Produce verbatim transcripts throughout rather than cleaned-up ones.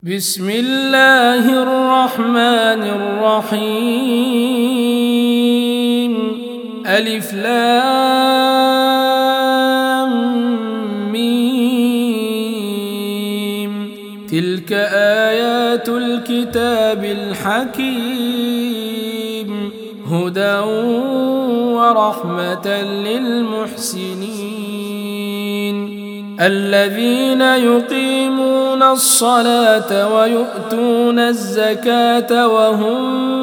بسم الله الرحمن الرحيم. ألف لام ميم. تلك آيات الكتاب الحكيم، هدى ورحمة للمحسنين الذين يقيمون الصلاة ويؤتون الزكاة وهم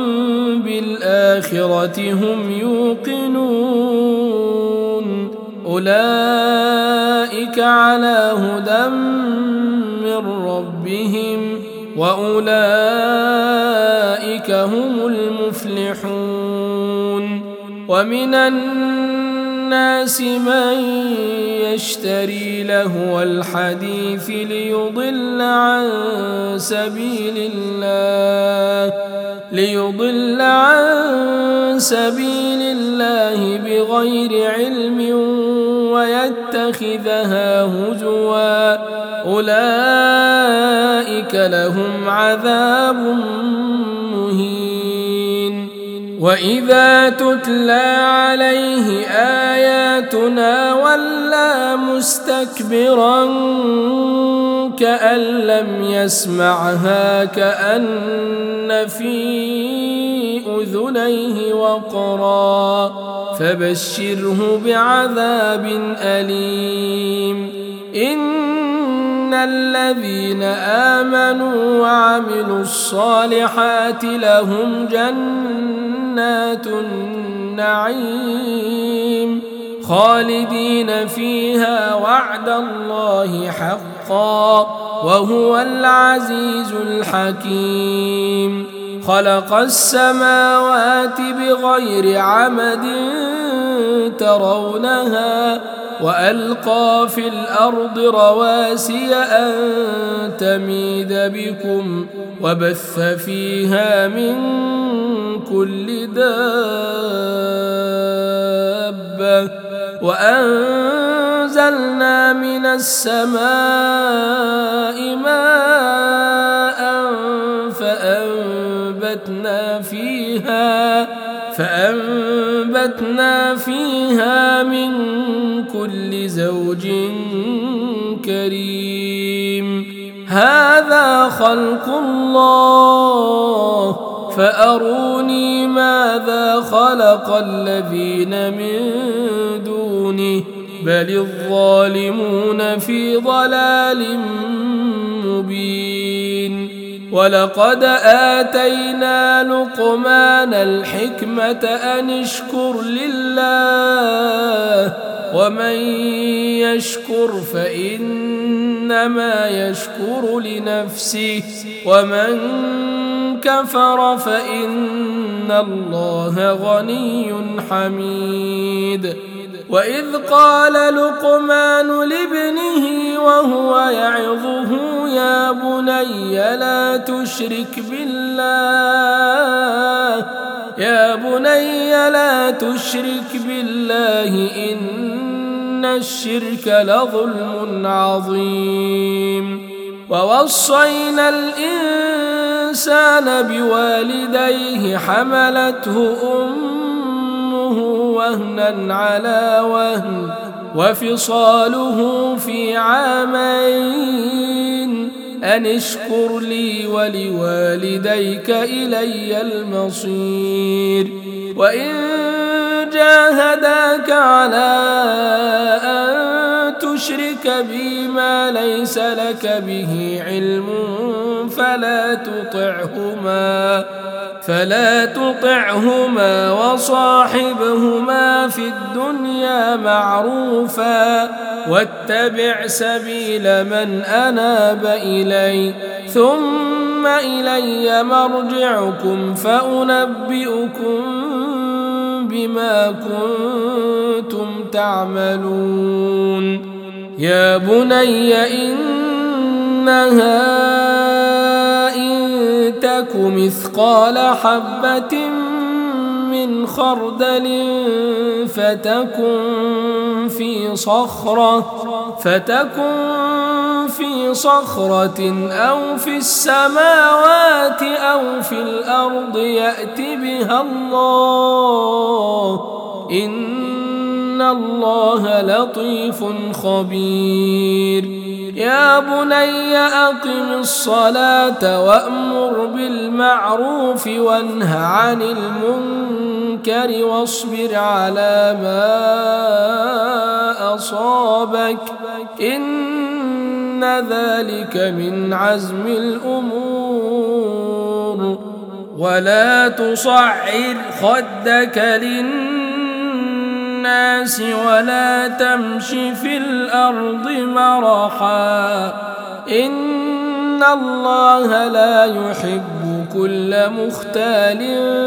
بالآخرة هم يوقنون. أولئك على هدى من ربهم وأولئك هم المفلحون. ومن الناس من يشتري لهو الحديث ليضل عن سبيل الله ليضل عن سبيل الله بغير علم ويتخذها هزوا، أولئك لهم عذاب مهين. وإذا تتلى عليه آياتنا ولى مستكبرا كأن لم يسمعها كأن في أذنيه وقرا، فبشره بعذاب أليم. إن الذين آمنوا وعملوا الصالحات لهم جنات النعيم خالدين فيها وعد الله حقا وهو العزيز الحكيم. خلق السماوات بغير عمد ترونها وألقى في الأرض رواسي أن تميد بكم وبث فيها من كل دابة وأنزلنا من السماء ماء فأنبتنا فيها فأنبتنا فيها من كل زوج كريم. هذا خلق الله فأروني ماذا خلق الذين من دونه بل الظالمون في ضلال مبين. ولقد آتينا لقمان الحكمة أن اشكر لله ومن يشكر فإنما يشكر لنفسه ومن كفر فإن الله غني حميد. وإذ قال لقمان لابنه وهو يعظه يا بني لا تشرك بالله يا بني لا تشرك بالله إن الشرك لظلم عظيم. ووصينا الإنسان بوالديه حملته أمه وهنا على وهن وفصاله في عامين أن اشكر لي ولوالديك إلي المصير. وإن جاهداك على أن تشرك بي ما ليس لك به علم فلا تطعهما فلا تطعهما وصاحبهما في الدنيا معروفا واتبع سبيل من أناب إلي ثم إلي مرجعكم فأنبئكم بما كنتم تعملون. يا بني إنها إن تك مثقال حبة من خردل فتكن في صخرة فتكن في صخرة أو في السماوات أو في الأرض يأت بها الله إن الله لطيف خبير يا بني أقم الصلاة وأمر بالمعروف وانه عن المنكر واصبر على ما أصابك إن ذلك من عزم الأمور ولا تصعر خدك للناس ولا تمش في الأرض مرحا إن الله لا يحب كل مختال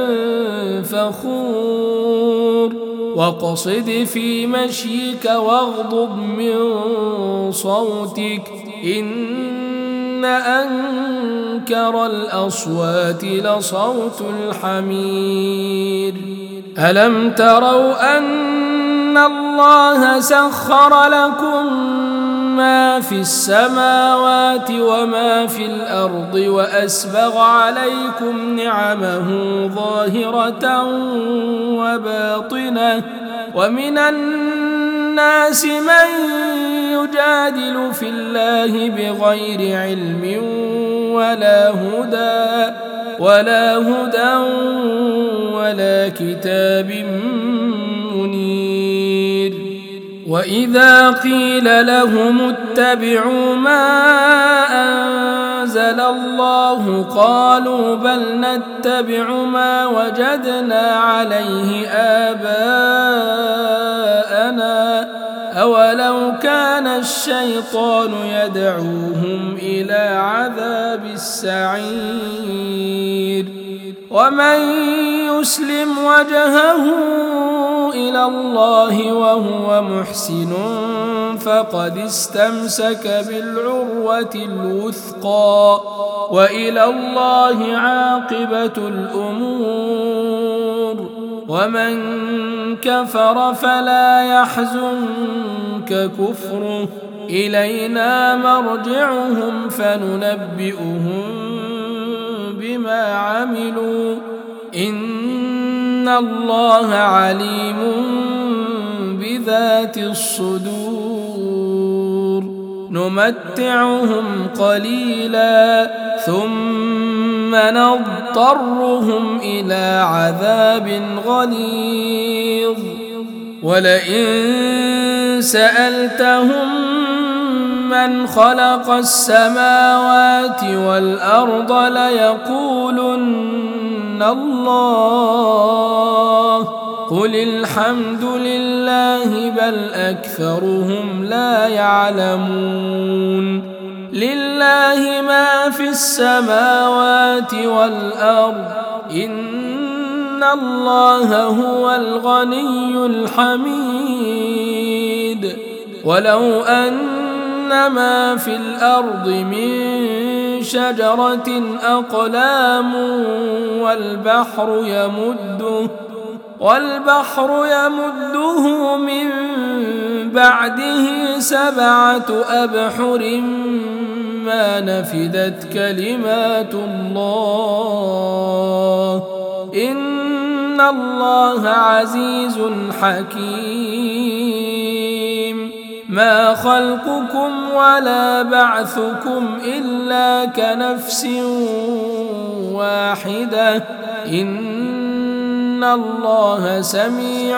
فخور واقصد في مشيك واغضض من صوتك إن أنكر الأصوات لصوت الحمير ألم تروا أن الله سخر لكم ما في السماوات وما في الأرض وأسبغ عليكم نعمه ظاهرة وباطنة ومن الناس من يجادل في الله بغير علم ولا هدى ولا هدى ولا كتاب منير وإذا قيل لهم اتبعوا ما أنزل الله قالوا بل نتبع ما وجدنا عليه آباءنا أولو كان الشيطان يدعوهم إلى عذاب السعير ومن يسلم وجهه إلى الله وهو محسن فقد استمسك بالعروة الوثقى وإلى الله عاقبة الأمور ومن كفر فلا يحزنك كفره إلينا مرجعهم فننبئهم بما عملوا إن الله عليم بذات الصدور نمتعهم قليلا ثم نضطرهم إلى عذاب غليظ ولئن سألتهم من خلق السماوات والأرض ليقولن الله قل الحمد لله بل أكثرهم لا يعلمون لله ما في السماوات والأرض إن الله هو الغني الحميد ولو أن ما في الأرض من شجرة أقلام والبحر يمده والبحر يمده من بعده سبعة أبحر ما نفدت كلمات الله إن الله عزيز حكيم ما خلقكم ولا بعثكم إلا كنفس واحدة إن الله سميع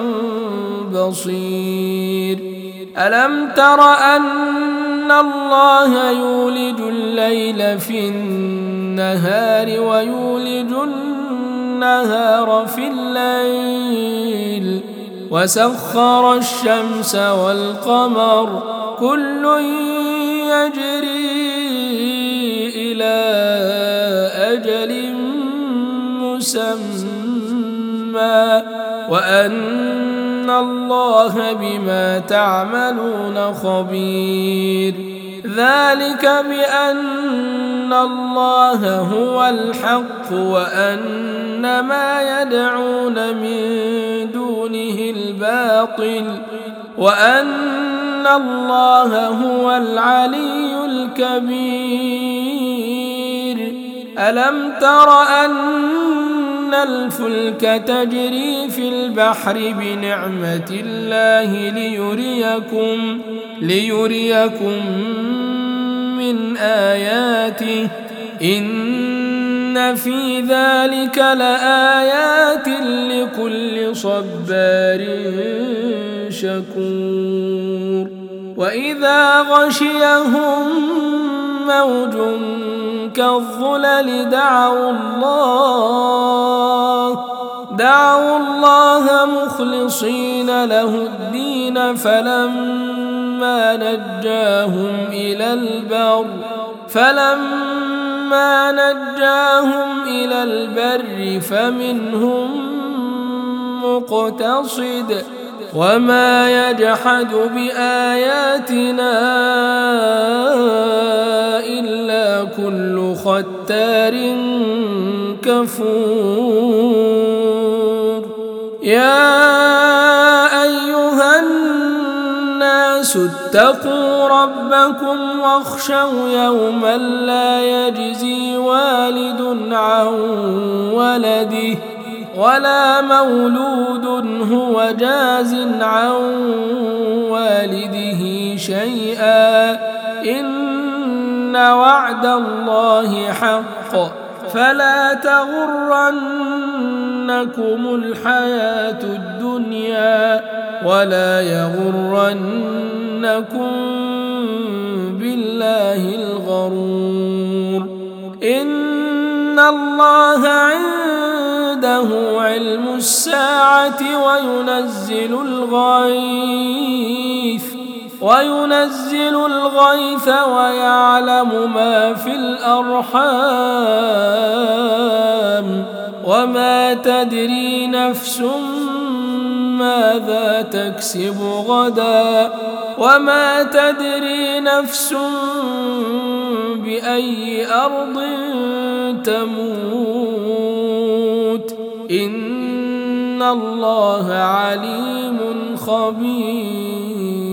بصير ألم تر أن الله يولج الليل في النهار ويولج النهار في الليل وسخر الشمس والقمر كل يجري إلى أجل مسمى وأن الله بما تعملون خبير ذلك بأن أن الله هو الحق وأن ما يدعون من دونه الباطل وأن الله هو العلي الكبير. ألم تر أن الفلك تجري في البحر بنعمة الله ليريكم ليريكم من آياته إن في ذلك لآيات لكل صبار شكور. وإذا غشيهم موج كالظلل دعوا الله دعوا الله مخلصين له الدين فلما نجاهم إلى البر فلما نجاهم إلى البر فمنهم مقتصد وما يجحد بآياتنا إلا كل ختار كفور. يا أيها الناس اتقوا ربكم واخشوا يوما لا يجزي والد عن ولده ولا مولود هو جاز عن والده شيئا إن وعد الله حق فلا تغرنكم الحياة الدنيا ولا يغرنكم بالله الغرور. إن الله عنده علم الساعة وينزل الغيث وينزل الغيث ويعلم ما في الأرحام وما تدري نفس ماذا تكسب غدا وما تدري نفس بأي أرض تموت إن الله عليم خبير.